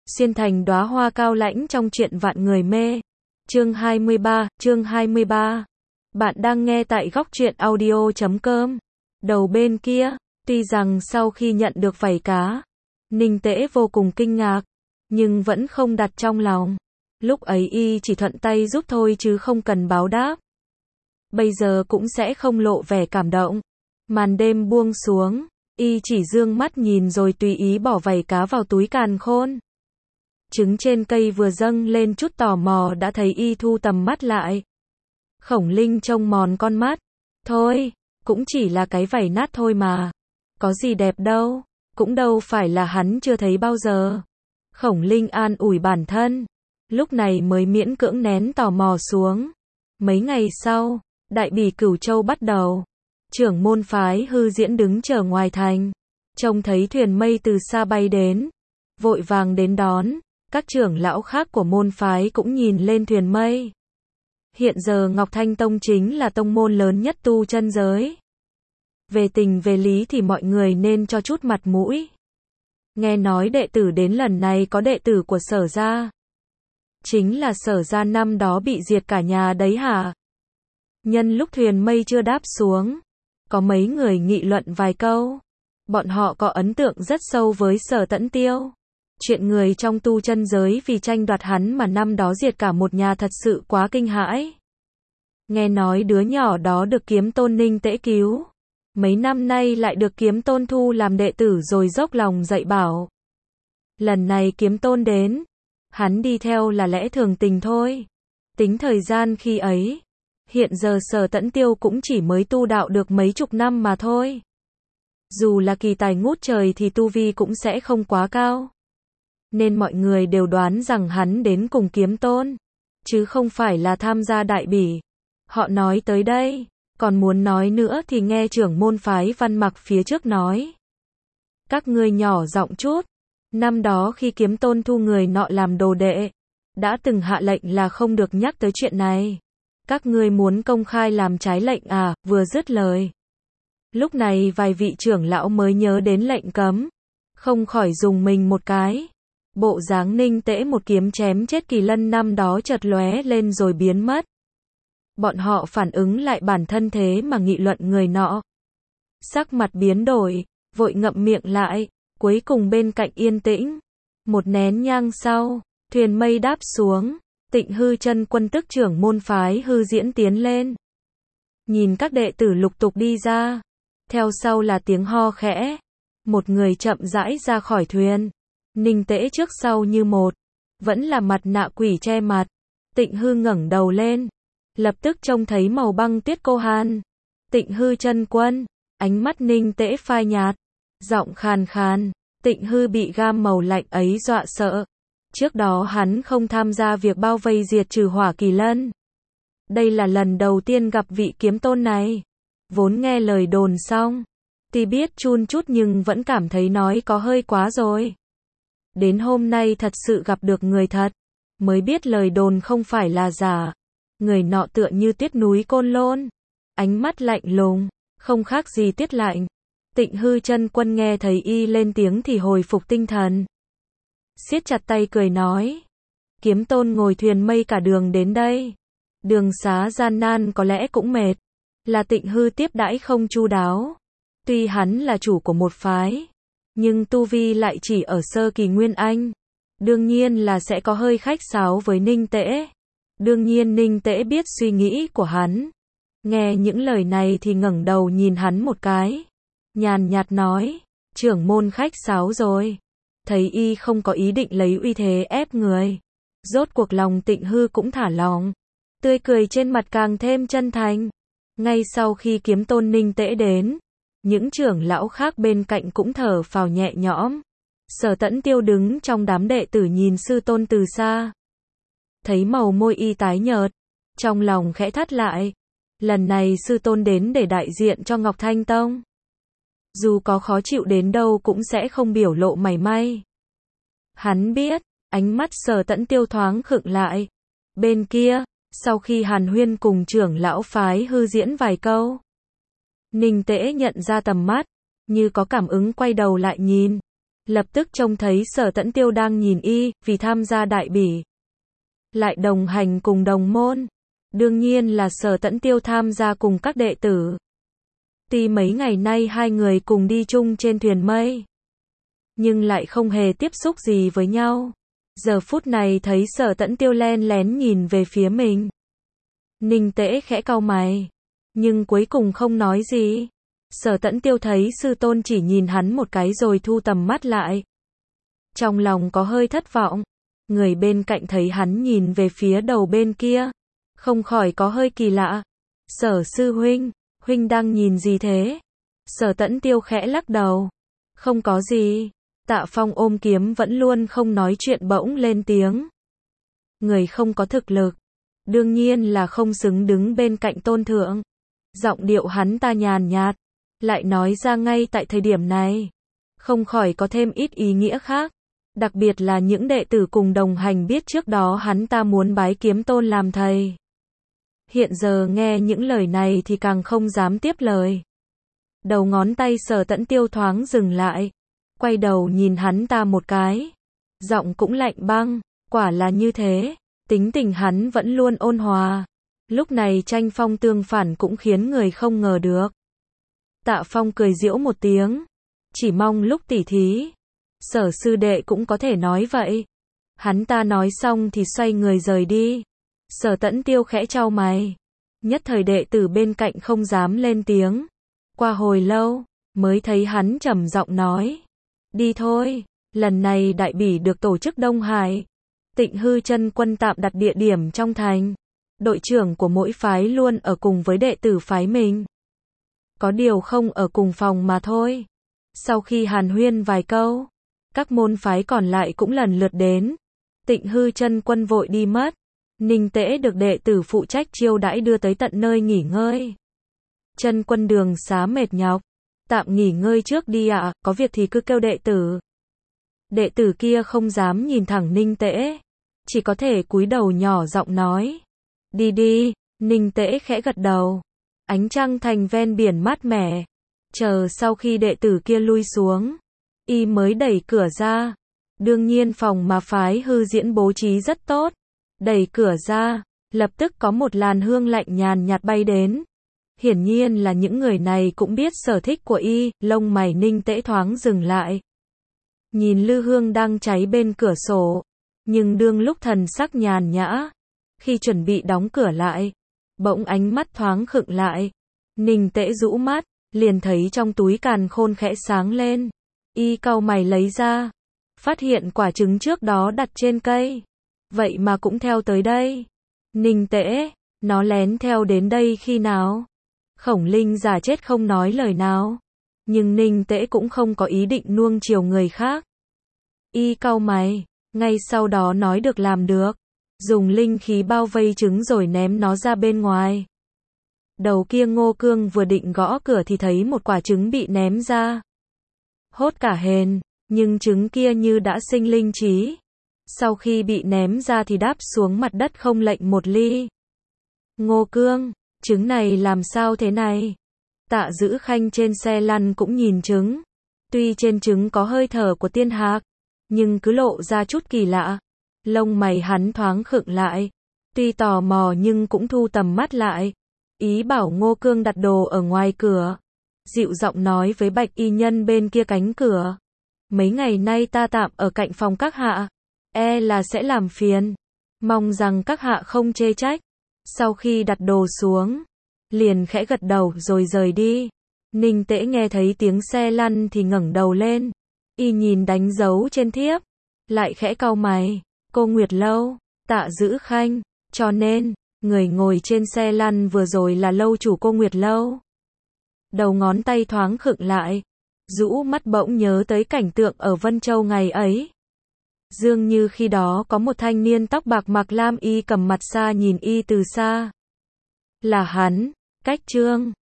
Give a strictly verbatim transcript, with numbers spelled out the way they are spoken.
xuyên thành đóa hoa cao lãnh trong truyện vạn người mê. Chương hai mươi ba, chương hai mươi ba. Bạn đang nghe tại góc truyện audio chấm com. Đầu bên kia, tuy rằng sau khi nhận được vảy cá, Ninh Tễ vô cùng kinh ngạc, nhưng vẫn không đặt trong lòng. Lúc ấy y chỉ thuận tay giúp thôi chứ không cần báo đáp. Bây giờ cũng sẽ không lộ vẻ cảm động. Màn đêm buông xuống, y chỉ dương mắt nhìn rồi tùy ý bỏ vảy cá vào túi càn khôn. Trứng trên cây vừa dâng lên chút tò mò đã thấy y thu tầm mắt lại. Khổng Linh trông mòn con mắt. Thôi, cũng chỉ là cái vảy nát thôi mà. Có gì đẹp đâu, cũng đâu phải là hắn chưa thấy bao giờ. Khổng Linh an ủi bản thân, lúc này mới miễn cưỡng nén tò mò xuống. Mấy ngày sau, đại bỉ Cửu Châu bắt đầu. Trưởng môn phái Hư Diễn đứng chờ ngoài thành, trông thấy thuyền mây từ xa bay đến, vội vàng đến đón. Các trưởng lão khác của môn phái cũng nhìn lên thuyền mây. Hiện giờ Ngọc Thanh Tông chính là tông môn lớn nhất tu chân giới. Về tình về lý thì mọi người nên cho chút mặt mũi. Nghe nói đệ tử đến lần này có đệ tử của Sở gia. Chính là Sở gia năm đó bị diệt cả nhà đấy hả? Nhân lúc thuyền mây chưa đáp xuống, có mấy người nghị luận vài câu. Bọn họ có ấn tượng rất sâu với Sở Tẫn Tiêu. Chuyện người trong tu chân giới vì tranh đoạt hắn mà năm đó diệt cả một nhà thật sự quá kinh hãi. Nghe nói đứa nhỏ đó được Kiếm Tôn Ninh Tễ cứu. Mấy năm nay lại được Kiếm Tôn thu làm đệ tử rồi dốc lòng dạy bảo. Lần này Kiếm Tôn đến, hắn đi theo là lẽ thường tình thôi. Tính thời gian khi ấy, hiện giờ Sở Tẫn Tiêu cũng chỉ mới tu đạo được mấy chục năm mà thôi. Dù là kỳ tài ngút trời thì tu vi cũng sẽ không quá cao. Nên mọi người đều đoán rằng hắn đến cùng Kiếm Tôn, chứ không phải là tham gia đại bỉ. Họ nói tới đây, còn muốn nói nữa thì nghe trưởng môn phái Văn Mặc phía trước nói. Các ngươi nhỏ giọng chút, năm đó khi Kiếm Tôn thu người nọ làm đồ đệ, đã từng hạ lệnh là không được nhắc tới chuyện này. Các ngươi muốn công khai làm trái lệnh à? Vừa dứt lời, lúc này vài vị trưởng lão mới nhớ đến lệnh cấm, không khỏi dùng mình một cái. Bộ dáng Ninh Tễ một kiếm chém chết Kỳ Lân năm đó chợt lóe lên rồi biến mất. Bọn họ phản ứng lại bản thân thế mà nghị luận người nọ. Sắc mặt biến đổi, vội ngậm miệng lại, cuối cùng bên cạnh yên tĩnh. Một nén nhang sau, thuyền mây đáp xuống, Tịnh Hư Chân Quân tức trưởng môn phái Hư Diễn tiến lên. Nhìn các đệ tử lục tục đi ra, theo sau là tiếng ho khẽ. Một người chậm rãi ra khỏi thuyền. Ninh Tễ trước sau như một, vẫn là mặt nạ quỷ che mặt. Tịnh Hư ngẩng đầu lên, lập tức trông thấy màu băng tuyết cô Hàn. Tịnh Hư Chân Quân, ánh mắt Ninh Tễ phai nhạt, giọng khàn khàn. Tịnh Hư bị gam màu lạnh ấy dọa sợ. Trước đó hắn không tham gia việc bao vây diệt trừ Hỏa Kỳ Lân. Đây là lần đầu tiên gặp vị Kiếm Tôn này. Vốn nghe lời đồn xong, tuy biết chun chút nhưng vẫn cảm thấy nói có hơi quá rồi. Đến hôm nay thật sự gặp được người thật, mới biết lời đồn không phải là giả. Người nọ tựa như tuyết núi Côn Lôn, ánh mắt lạnh lùng, không khác gì tuyết lạnh. Tịnh Hư Chân Quân nghe thấy y lên tiếng thì hồi phục tinh thần. Siết chặt tay cười nói, Kiếm Tôn ngồi thuyền mây cả đường đến đây. Đường xá gian nan có lẽ cũng mệt, là Tịnh Hư tiếp đãi không chu đáo. Tuy hắn là chủ của một phái, nhưng tu vi lại chỉ ở sơ kỳ Nguyên Anh. Đương nhiên là sẽ có hơi khách sáo với Ninh Tễ. Đương nhiên Ninh Tễ biết suy nghĩ của hắn. Nghe những lời này thì ngẩng đầu nhìn hắn một cái. Nhàn nhạt nói, trưởng môn khách sáo rồi. Thấy y không có ý định lấy uy thế ép người. Rốt cuộc lòng Tịnh Hư cũng thả lòng. Tươi cười trên mặt càng thêm chân thành. Ngay sau khi Kiếm Tôn Ninh Tễ đến, những trưởng lão khác bên cạnh cũng thở phào nhẹ nhõm. Sở Tẫn Tiêu đứng trong đám đệ tử nhìn sư tôn từ xa. Thấy màu môi y tái nhợt, trong lòng khẽ thắt lại. Lần này sư tôn đến để đại diện cho Ngọc Thanh Tông. Dù có khó chịu đến đâu cũng sẽ không biểu lộ mảy may. Hắn biết, ánh mắt Sở Tẫn Tiêu thoáng khựng lại. Bên kia, sau khi hàn huyên cùng trưởng lão phái Hư Diễn vài câu, Ninh Tễ nhận ra tầm mắt, như có cảm ứng quay đầu lại nhìn. lập tức trông thấy Sở Tẫn Tiêu đang nhìn y, vì tham gia đại bỉ. Lại đồng hành cùng đồng môn. Đương nhiên là Sở Tẫn Tiêu tham gia cùng các đệ tử. Tuy mấy ngày nay hai người cùng đi chung trên thuyền mây, nhưng lại không hề tiếp xúc gì với nhau. Giờ phút này thấy Sở Tẫn Tiêu len lén nhìn về phía mình. Ninh Tễ khẽ cau mày, nhưng cuối cùng không nói gì. Sở Tẫn Tiêu thấy sư tôn chỉ nhìn hắn một cái rồi thu tầm mắt lại. Trong lòng có hơi thất vọng. Người bên cạnh thấy hắn nhìn về phía đầu bên kia, không khỏi có hơi kỳ lạ. Sở sư huynh, huynh đang nhìn gì thế? Sở Tẫn Tiêu khẽ lắc đầu. Không có gì. Tạ Phong ôm kiếm vẫn luôn không nói chuyện bỗng lên tiếng. Người không có thực lực, đương nhiên là không xứng đứng bên cạnh tôn thượng. Giọng điệu hắn ta nhàn nhạt, lại nói ra ngay tại thời điểm này, không khỏi có thêm ít ý nghĩa khác. Đặc biệt là những đệ tử cùng đồng hành biết trước đó hắn ta muốn bái kiếm tôn làm thầy. Hiện giờ nghe những lời này thì càng không dám tiếp lời. Đầu ngón tay Sở Tẫn Tiêu thoáng dừng lại, quay đầu nhìn hắn ta một cái. Giọng cũng lạnh băng, quả là như thế, tính tình hắn vẫn luôn ôn hòa. Lúc này tranh phong tương phản cũng khiến người không ngờ được. Tạ Phong cười giễu một tiếng, chỉ mong lúc tỉ thí, Sở sư đệ cũng có thể nói vậy. Hắn ta nói xong thì xoay người rời đi. Sở Tẫn Tiêu khẽ chau mày, nhất thời đệ tử bên cạnh không dám lên tiếng. Qua hồi lâu, mới thấy hắn trầm giọng nói, đi thôi, lần này đại bỉ được tổ chức Đông Hải. Tịnh Hư Chân Quân tạm đặt địa điểm trong thành. Đội trưởng của mỗi phái luôn ở cùng với đệ tử phái mình. Có điều không ở cùng phòng mà thôi. Sau khi hàn huyên vài câu, các môn phái còn lại cũng lần lượt đến. Tịnh Hư Chân Quân vội đi mất. Ninh Tễ được đệ tử phụ trách chiêu đãi đưa tới tận nơi nghỉ ngơi. Chân Quân đường xá mệt nhọc, tạm nghỉ ngơi trước đi ạ, à, có việc thì cứ kêu đệ tử. Đệ tử kia không dám nhìn thẳng Ninh Tễ, chỉ có thể cúi đầu nhỏ giọng nói, đi đi. Ninh Tễ khẽ gật đầu. Ánh trăng thành ven biển mát mẻ. Chờ sau khi đệ tử kia lui xuống, y mới đẩy cửa ra. Đương nhiên phòng mà phái Hư Diễn bố trí rất tốt. Đẩy cửa ra, lập tức có một làn hương lạnh nhàn nhạt bay đến. Hiển nhiên là những người này cũng biết sở thích của y. Lông mày Ninh Tễ thoáng dừng lại, nhìn lư hương đang cháy bên cửa sổ. Nhưng đương lúc thần sắc nhàn nhã, khi chuẩn bị đóng cửa lại, bỗng ánh mắt thoáng khựng lại. Ninh Tễ rũ mắt, liền thấy trong túi càn khôn khẽ sáng lên. Y cau mày lấy ra, phát hiện quả trứng trước đó đặt trên cây, vậy mà cũng theo tới đây. Ninh Tễ, nó lén theo đến đây khi nào? Khổng Linh giả chết không nói lời nào, nhưng Ninh Tễ cũng không có ý định nuông chiều người khác. Y cau mày, ngay sau đó nói được làm được, dùng linh khí bao vây trứng rồi ném nó ra bên ngoài. Đầu kia Ngô Cương vừa định gõ cửa thì thấy một quả trứng bị ném ra. Hốt cả hền, nhưng trứng kia như đã sinh linh trí. Sau khi bị ném ra thì đáp xuống mặt đất không lệch một ly. Ngô Cương, trứng này làm sao thế này? Tạ Dữ Khanh trên xe lăn cũng nhìn trứng. Tuy trên trứng có hơi thở của tiên hạc, nhưng cứ lộ ra chút kỳ lạ. Lông mày hắn thoáng khựng lại. Tuy tò mò nhưng cũng thu tầm mắt lại. Ý bảo Ngô Cương đặt đồ ở ngoài cửa. Dịu giọng nói với bạch y nhân bên kia cánh cửa. Mấy ngày nay ta tạm ở cạnh phòng các hạ, e là sẽ làm phiền. Mong rằng các hạ không chê trách. Sau khi đặt đồ xuống, liền khẽ gật đầu rồi rời đi. Ninh Tễ nghe thấy tiếng xe lăn thì ngẩng đầu lên. Y nhìn đánh dấu trên thiếp, lại khẽ cau mày. Cô Nguyệt Lâu, Tạ Dữ Khanh, cho nên, người ngồi trên xe lăn vừa rồi là lâu chủ cô Nguyệt Lâu. Đầu ngón tay thoáng khựng lại, rũ mắt bỗng nhớ tới cảnh tượng ở Vân Châu ngày ấy. Dường như khi đó có một thanh niên tóc bạc mặc lam y cầm mặt xa nhìn y từ xa. Là hắn, Cách Trương.